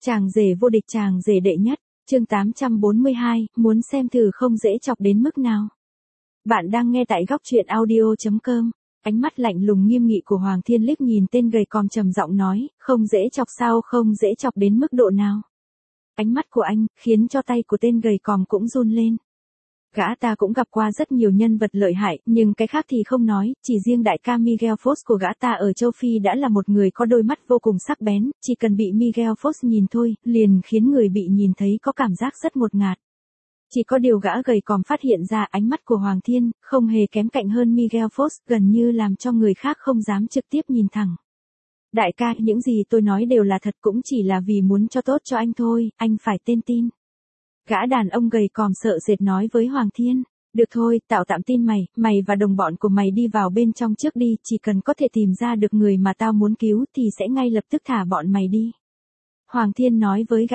Chàng rể vô địch, chàng rể đệ nhất, chương 842, muốn xem thử không dễ chọc đến mức nào. Bạn đang nghe tại góc truyện audio.com. Ánh mắt lạnh lùng nghiêm nghị của Hoàng Thiên liếc nhìn tên gầy còm trầm giọng nói, không dễ chọc sao, không dễ chọc đến mức độ nào. Ánh mắt của anh, khiến cho tay của tên gầy còm cũng run lên. Gã ta cũng gặp qua rất nhiều nhân vật lợi hại, nhưng cái khác thì không nói, chỉ riêng đại ca Miguel Fox của gã ta ở châu Phi đã là một người có đôi mắt vô cùng sắc bén, chỉ cần bị Miguel Fox nhìn thôi, liền khiến người bị nhìn thấy có cảm giác rất ngột ngạt. Chỉ có điều gã gầy còm phát hiện ra ánh mắt của Hoàng Thiên, không hề kém cạnh hơn Miguel Fox, gần như làm cho người khác không dám trực tiếp nhìn thẳng. Đại ca, những gì tôi nói đều là thật, cũng chỉ là vì muốn cho tốt cho anh thôi, anh phải tên tin. Gã đàn ông gầy còm sợ sệt nói với Hoàng Thiên, được thôi, tao tạm tin mày, mày và đồng bọn của mày đi vào bên trong trước đi, chỉ cần có thể tìm ra được người mà tao muốn cứu thì sẽ ngay lập tức thả bọn mày đi. Hoàng Thiên nói với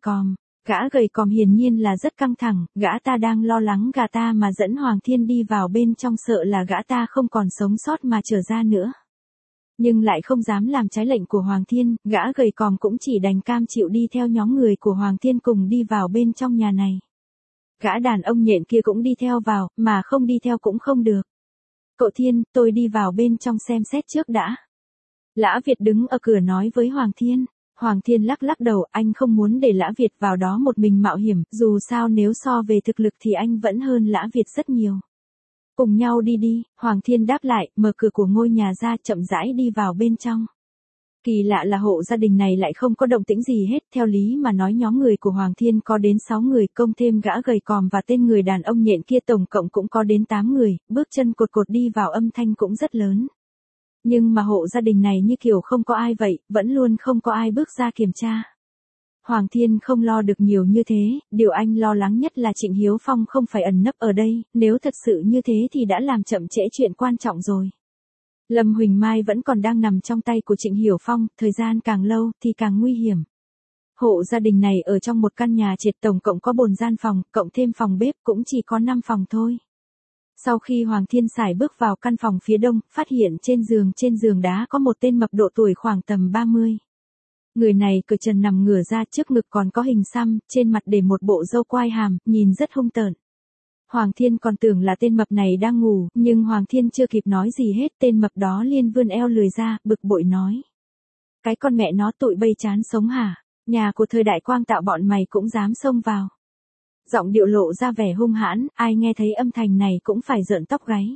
gã gầy còm hiển nhiên là rất căng thẳng, gã ta đang lo lắng gã ta mà dẫn Hoàng Thiên đi vào bên trong, sợ là gã ta không còn sống sót mà trở ra nữa. Nhưng lại không dám làm trái lệnh của Hoàng Thiên, gã gầy còm cũng chỉ đành cam chịu đi theo nhóm người của Hoàng Thiên cùng đi vào bên trong nhà này. Gã đàn ông nhện kia cũng đi theo vào, mà không đi theo cũng không được. Cậu Thiên, tôi đi vào bên trong xem xét trước đã. Lã Việt đứng ở cửa nói với Hoàng Thiên. Hoàng Thiên lắc lắc đầu, anh không muốn để Lã Việt vào đó một mình mạo hiểm, dù sao nếu so về thực lực thì anh vẫn hơn Lã Việt rất nhiều. Cùng nhau đi đi, Hoàng Thiên đáp lại, mở cửa của ngôi nhà ra, chậm rãi đi vào bên trong. Kỳ lạ là hộ gia đình này lại không có động tĩnh gì hết, theo lý mà nói nhóm người của Hoàng Thiên có đến 6 người, công thêm gã gầy còm và tên người đàn ông nhện kia tổng cộng cũng có đến 8 người, bước chân cột cột đi vào âm thanh cũng rất lớn. Nhưng mà hộ gia đình này như kiểu không có ai vậy, vẫn luôn không có ai bước ra kiểm tra. Hoàng Thiên không lo được nhiều như thế, điều anh lo lắng nhất là Trịnh Hiếu Phong không phải ẩn nấp ở đây, nếu thật sự như thế thì đã làm chậm trễ chuyện quan trọng rồi. Lâm Huỳnh Mai vẫn còn đang nằm trong tay của Trịnh Hiếu Phong, thời gian càng lâu thì càng nguy hiểm. Hộ gia đình này ở trong một căn nhà trệt, tổng cộng có 4 gian phòng, cộng thêm phòng bếp cũng chỉ có 5 phòng thôi. Sau khi Hoàng Thiên sải bước vào căn phòng phía đông, phát hiện trên giường đá có một tên mập độ tuổi khoảng tầm 30. Người này cởi trần nằm ngửa ra, trước ngực còn có hình xăm, trên mặt để một bộ râu quai hàm, nhìn rất hung tợn. Hoàng Thiên còn tưởng là tên mập này đang ngủ, nhưng Hoàng Thiên chưa kịp nói gì hết, tên mập đó liền vươn eo lười ra, bực bội nói. Cái con mẹ nó tụi bây chán sống hả? Nhà của thời đại quang tạo bọn mày cũng dám xông vào. Giọng điệu lộ ra vẻ hung hãn, ai nghe thấy âm thanh này cũng phải rợn tóc gáy.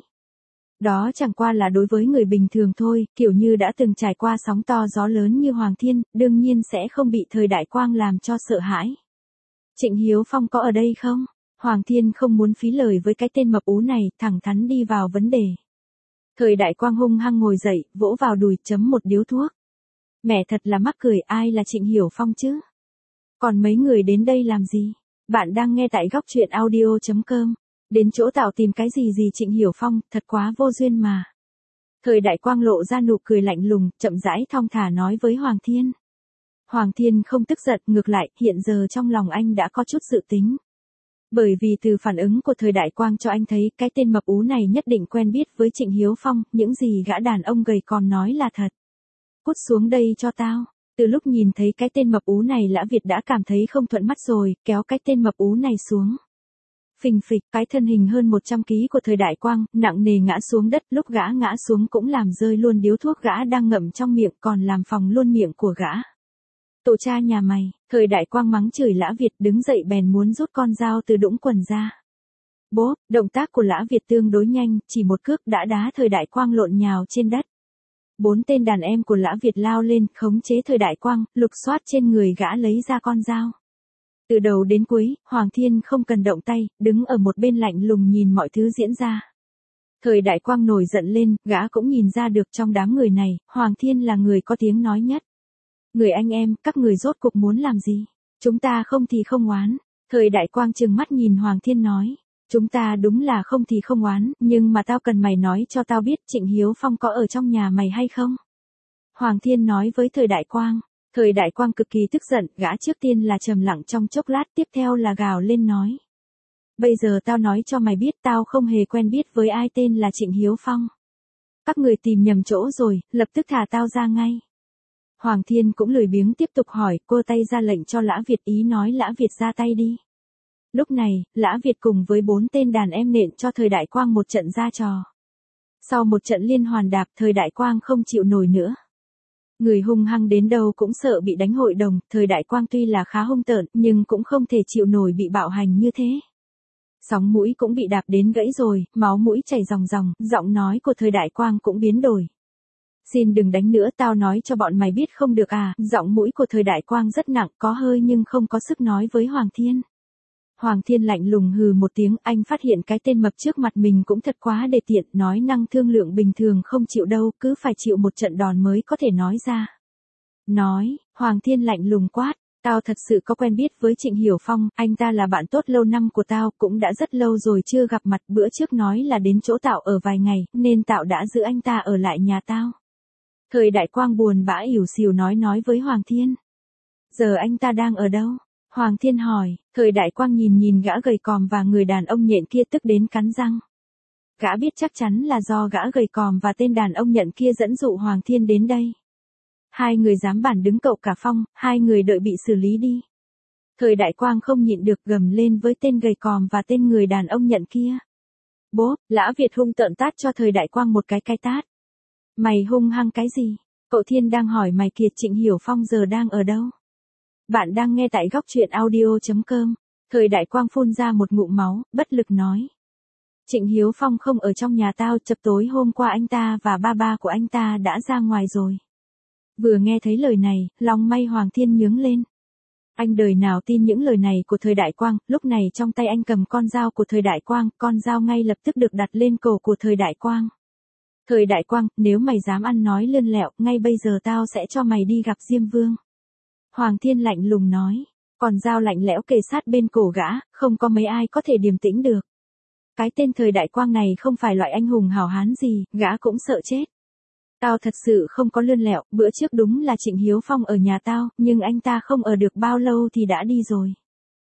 Đó chẳng qua là đối với người bình thường thôi, kiểu như đã từng trải qua sóng to gió lớn như Hoàng Thiên, đương nhiên sẽ không bị thời đại quang làm cho sợ hãi. Trịnh Hiếu Phong có ở đây không? Hoàng Thiên không muốn phí lời với cái tên mập ú này, thẳng thắn đi vào vấn đề. Thời đại quang hung hăng ngồi dậy, vỗ vào đùi, chấm một điếu thuốc. Mẹ thật là mắc cười, ai là Trịnh Hiếu Phong chứ? Còn mấy người đến đây làm gì? Bạn đang nghe tại góc truyện audio.com. Đến chỗ tạo tìm cái gì Trịnh Hiếu Phong, thật quá vô duyên mà. Thời đại quang lộ ra nụ cười lạnh lùng, chậm rãi thong thả nói với Hoàng Thiên. Hoàng Thiên không tức giận, ngược lại, hiện giờ trong lòng anh đã có chút dự tính. Bởi vì từ phản ứng của thời đại quang cho anh thấy cái tên mập ú này nhất định quen biết với Trịnh Hiếu Phong, những gì gã đàn ông gầy còn nói là thật. Cút xuống đây cho tao. Từ lúc nhìn thấy cái tên mập ú này, Lã Việt đã cảm thấy không thuận mắt rồi, kéo cái tên mập ú này xuống. Phình phịch, cái thân hình hơn 100 kg của thời đại quang, nặng nề ngã xuống đất, lúc gã ngã xuống cũng làm rơi luôn điếu thuốc gã đang ngậm trong miệng, còn làm phồng luôn miệng của gã. Tổ cha nhà mày, thời đại quang mắng chửi Lã Việt, đứng dậy bèn muốn rút con dao từ đũng quần ra. Bốp, động tác của Lã Việt tương đối nhanh, chỉ một cước đã đá thời đại quang lộn nhào trên đất. 4 tên đàn em của Lã Việt lao lên, khống chế thời đại quang, lục soát trên người gã lấy ra con dao. Từ đầu đến cuối, Hoàng Thiên không cần động tay, đứng ở một bên lạnh lùng nhìn mọi thứ diễn ra. Thời đại quang nổi giận lên, gã cũng nhìn ra được trong đám người này, Hoàng Thiên là người có tiếng nói nhất. Người anh em, các người rốt cuộc muốn làm gì? Chúng ta không thì không oán. Thời đại quang trừng mắt nhìn Hoàng Thiên nói. Chúng ta đúng là không thì không oán, nhưng mà tao cần mày nói cho tao biết Trịnh Hiếu Phong có ở trong nhà mày hay không? Hoàng Thiên nói với thời đại quang. Thời đại quang cực kỳ tức giận, gã trước tiên là trầm lặng trong chốc lát, tiếp theo là gào lên nói. Bây giờ tao nói cho mày biết, tao không hề quen biết với ai tên là Trịnh Hiếu Phong. Các người tìm nhầm chỗ rồi, lập tức thả tao ra ngay. Hoàng Thiên cũng lười biếng tiếp tục hỏi, cô tay ra lệnh cho Lã Việt, ý nói Lã Việt ra tay đi. Lúc này, Lã Việt cùng với 4 tên đàn em nện cho Thời Đại Quang một trận ra trò. Sau một trận liên hoàn đạp, Thời Đại Quang không chịu nổi nữa. Người hung hăng đến đâu cũng sợ bị đánh hội đồng, Thời Đại Quang tuy là khá hung tợn, nhưng cũng không thể chịu nổi bị bạo hành như thế. Sóng mũi cũng bị đạp đến gãy rồi, máu mũi chảy ròng ròng, giọng nói của Thời Đại Quang cũng biến đổi. Xin đừng đánh nữa, tao nói cho bọn mày biết không được à, giọng mũi của Thời Đại Quang rất nặng, có hơi nhưng không có sức nói với Hoàng Thiên. Hoàng Thiên lạnh lùng hừ một tiếng, anh phát hiện cái tên mập trước mặt mình cũng thật quá đề tiện, nói năng thương lượng bình thường không chịu đâu, cứ phải chịu một trận đòn mới có thể nói ra. Nói, Hoàng Thiên lạnh lùng quát, tao thật sự có quen biết với Trịnh Hiểu Phong, anh ta là bạn tốt lâu năm của tao, cũng đã rất lâu rồi chưa gặp mặt, bữa trước nói là đến chỗ Tạo ở vài ngày, nên Tạo đã giữ anh ta ở lại nhà tao. Thời Đại Quang buồn bã ỉu xìu nói với Hoàng Thiên. Giờ anh ta đang ở đâu? Hoàng Thiên hỏi, Thời Đại Quang nhìn gã gầy còm và người đàn ông nhện kia tức đến cắn răng. Gã biết chắc chắn là do gã gầy còm và tên đàn ông nhện kia dẫn dụ Hoàng Thiên đến đây. Hai người dám bản đứng cậu cả phong, hai người đợi bị xử lý đi. Thời Đại Quang không nhịn được gầm lên với tên gầy còm và tên người đàn ông nhện kia. Bố, Lã Việt hung tợn tát cho Thời Đại Quang một cái tát. Mày hung hăng cái gì? Cậu Thiên đang hỏi mày kìa, Trịnh Hiểu Phong giờ đang ở đâu? Bạn đang nghe tại góc truyện audio.com. Thời Đại Quang phun ra một ngụm máu, bất lực nói. Trịnh Hiếu Phong không ở trong nhà tao, chập tối hôm qua anh ta và ba của anh ta đã ra ngoài rồi. Vừa nghe thấy lời này, lòng may Hoàng Thiên nhướng lên. Anh đời nào tin những lời này của Thời Đại Quang, lúc này trong tay anh cầm con dao của Thời Đại Quang, con dao ngay lập tức được đặt lên cổ của Thời Đại Quang. Thời Đại Quang, nếu mày dám ăn nói lươn lẹo, ngay bây giờ tao sẽ cho mày đi gặp Diêm Vương. Hoàng Thiên lạnh lùng nói, còn dao lạnh lẽo kề sát bên cổ gã, không có mấy ai có thể điềm tĩnh được. Cái tên Thời Đại Quang này không phải loại anh hùng hảo hán gì, gã cũng sợ chết. Tao thật sự không có lươn lẹo, bữa trước đúng là Trịnh Hiếu Phong ở nhà tao, nhưng anh ta không ở được bao lâu thì đã đi rồi.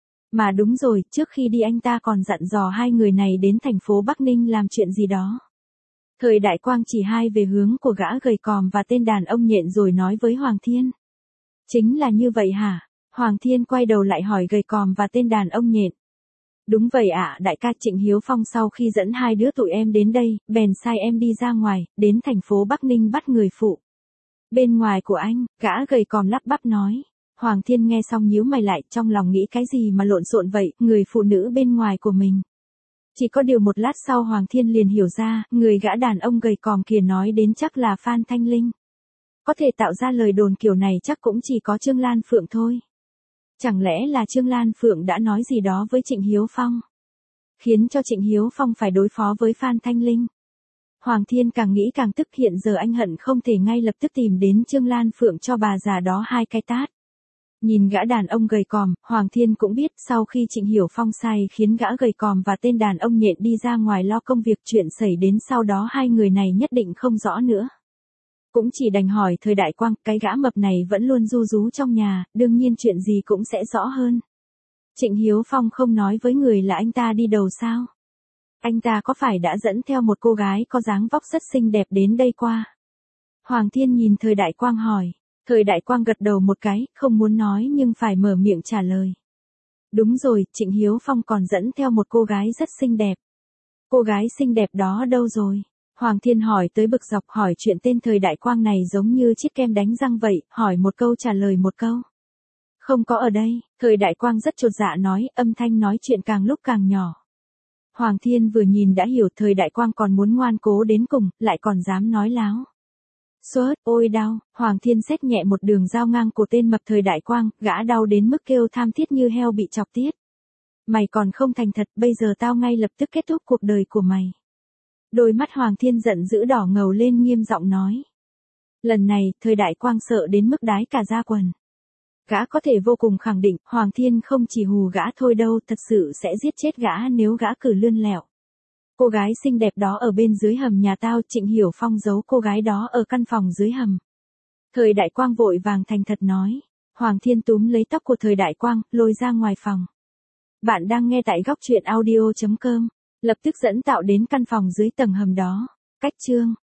Mà đúng rồi, trước khi đi anh ta còn dặn dò hai người này đến thành phố Bắc Ninh làm chuyện gì đó. Thời Đại Quang chỉ hai về hướng của gã gầy còm và tên đàn ông nhện rồi nói với Hoàng Thiên. Chính là như vậy hả? Hoàng Thiên quay đầu lại hỏi gầy còm và tên đàn ông nhện. Đúng vậy ạ, đại ca. Trịnh Hiếu Phong sau khi dẫn hai đứa tụi em đến đây, bèn sai em đi ra ngoài, đến thành phố Bắc Ninh bắt người phụ. Bên ngoài của anh, gã gầy còm lắp bắp nói. Hoàng Thiên nghe xong nhíu mày lại, trong lòng nghĩ cái gì mà lộn xộn vậy, người phụ nữ bên ngoài của mình. Chỉ có điều một lát sau Hoàng Thiên liền hiểu ra, người gã đàn ông gầy còm kia nói đến chắc là Phan Thanh Linh. Có thể tạo ra lời đồn kiểu này chắc cũng chỉ có Trương Lan Phượng thôi. Chẳng lẽ là Trương Lan Phượng đã nói gì đó với Trịnh Hiếu Phong, khiến cho Trịnh Hiếu Phong phải đối phó với Phan Thanh Linh. Hoàng Thiên càng nghĩ càng tức, hiện giờ anh hận không thể ngay lập tức tìm đến Trương Lan Phượng cho bà già đó hai cái tát. Nhìn gã đàn ông gầy còm, Hoàng Thiên cũng biết sau khi Trịnh Hiểu Phong sai khiến gã gầy còm và tên đàn ông nhện đi ra ngoài lo công việc, chuyện xảy đến sau đó hai người này nhất định không rõ nữa. Cũng chỉ đành hỏi Thời Đại Quang, cái gã mập này vẫn luôn ru rú trong nhà, đương nhiên chuyện gì cũng sẽ rõ hơn. Trịnh Hiếu Phong không nói với người là anh ta đi đầu sao? Anh ta có phải đã dẫn theo một cô gái có dáng vóc rất xinh đẹp đến đây qua? Hoàng Thiên nhìn Thời Đại Quang hỏi. Thời Đại Quang gật đầu một cái, không muốn nói nhưng phải mở miệng trả lời. Đúng rồi, Trịnh Hiếu Phong còn dẫn theo một cô gái rất xinh đẹp. Cô gái xinh đẹp đó đâu rồi? Hoàng Thiên hỏi tới bực dọc, hỏi chuyện tên Thời Đại Quang này giống như chiếc kem đánh răng vậy, hỏi một câu trả lời một câu. Không có ở đây. Thời Đại Quang rất chột dạ nói, âm thanh nói chuyện càng lúc càng nhỏ. Hoàng Thiên vừa nhìn đã hiểu Thời Đại Quang còn muốn ngoan cố đến cùng, lại còn dám nói láo. Xớt, ôi đau. Hoàng Thiên xét nhẹ một đường dao ngang cổ tên mập Thời Đại Quang, gã đau đến mức kêu tham thiết như heo bị chọc tiết. Mày còn không thành thật, bây giờ tao ngay lập tức kết thúc cuộc đời của mày. Đôi mắt Hoàng Thiên giận dữ đỏ ngầu lên, nghiêm giọng nói. Lần này, Thời Đại Quang sợ đến mức đái cả da quần. Gã có thể vô cùng khẳng định, Hoàng Thiên không chỉ hù gã thôi đâu, thật sự sẽ giết chết gã nếu gã cử lươn lẹo. Cô gái xinh đẹp đó ở bên dưới hầm nhà tao, Trịnh Hiểu Phong giấu cô gái đó ở căn phòng dưới hầm. Thời Đại Quang vội vàng thành thật nói. Hoàng Thiên túm lấy tóc của Thời Đại Quang, lôi ra ngoài phòng. Bạn đang nghe tại góc truyện audio.com. Lập tức dẫn Tạo đến căn phòng dưới tầng hầm đó. Cách chương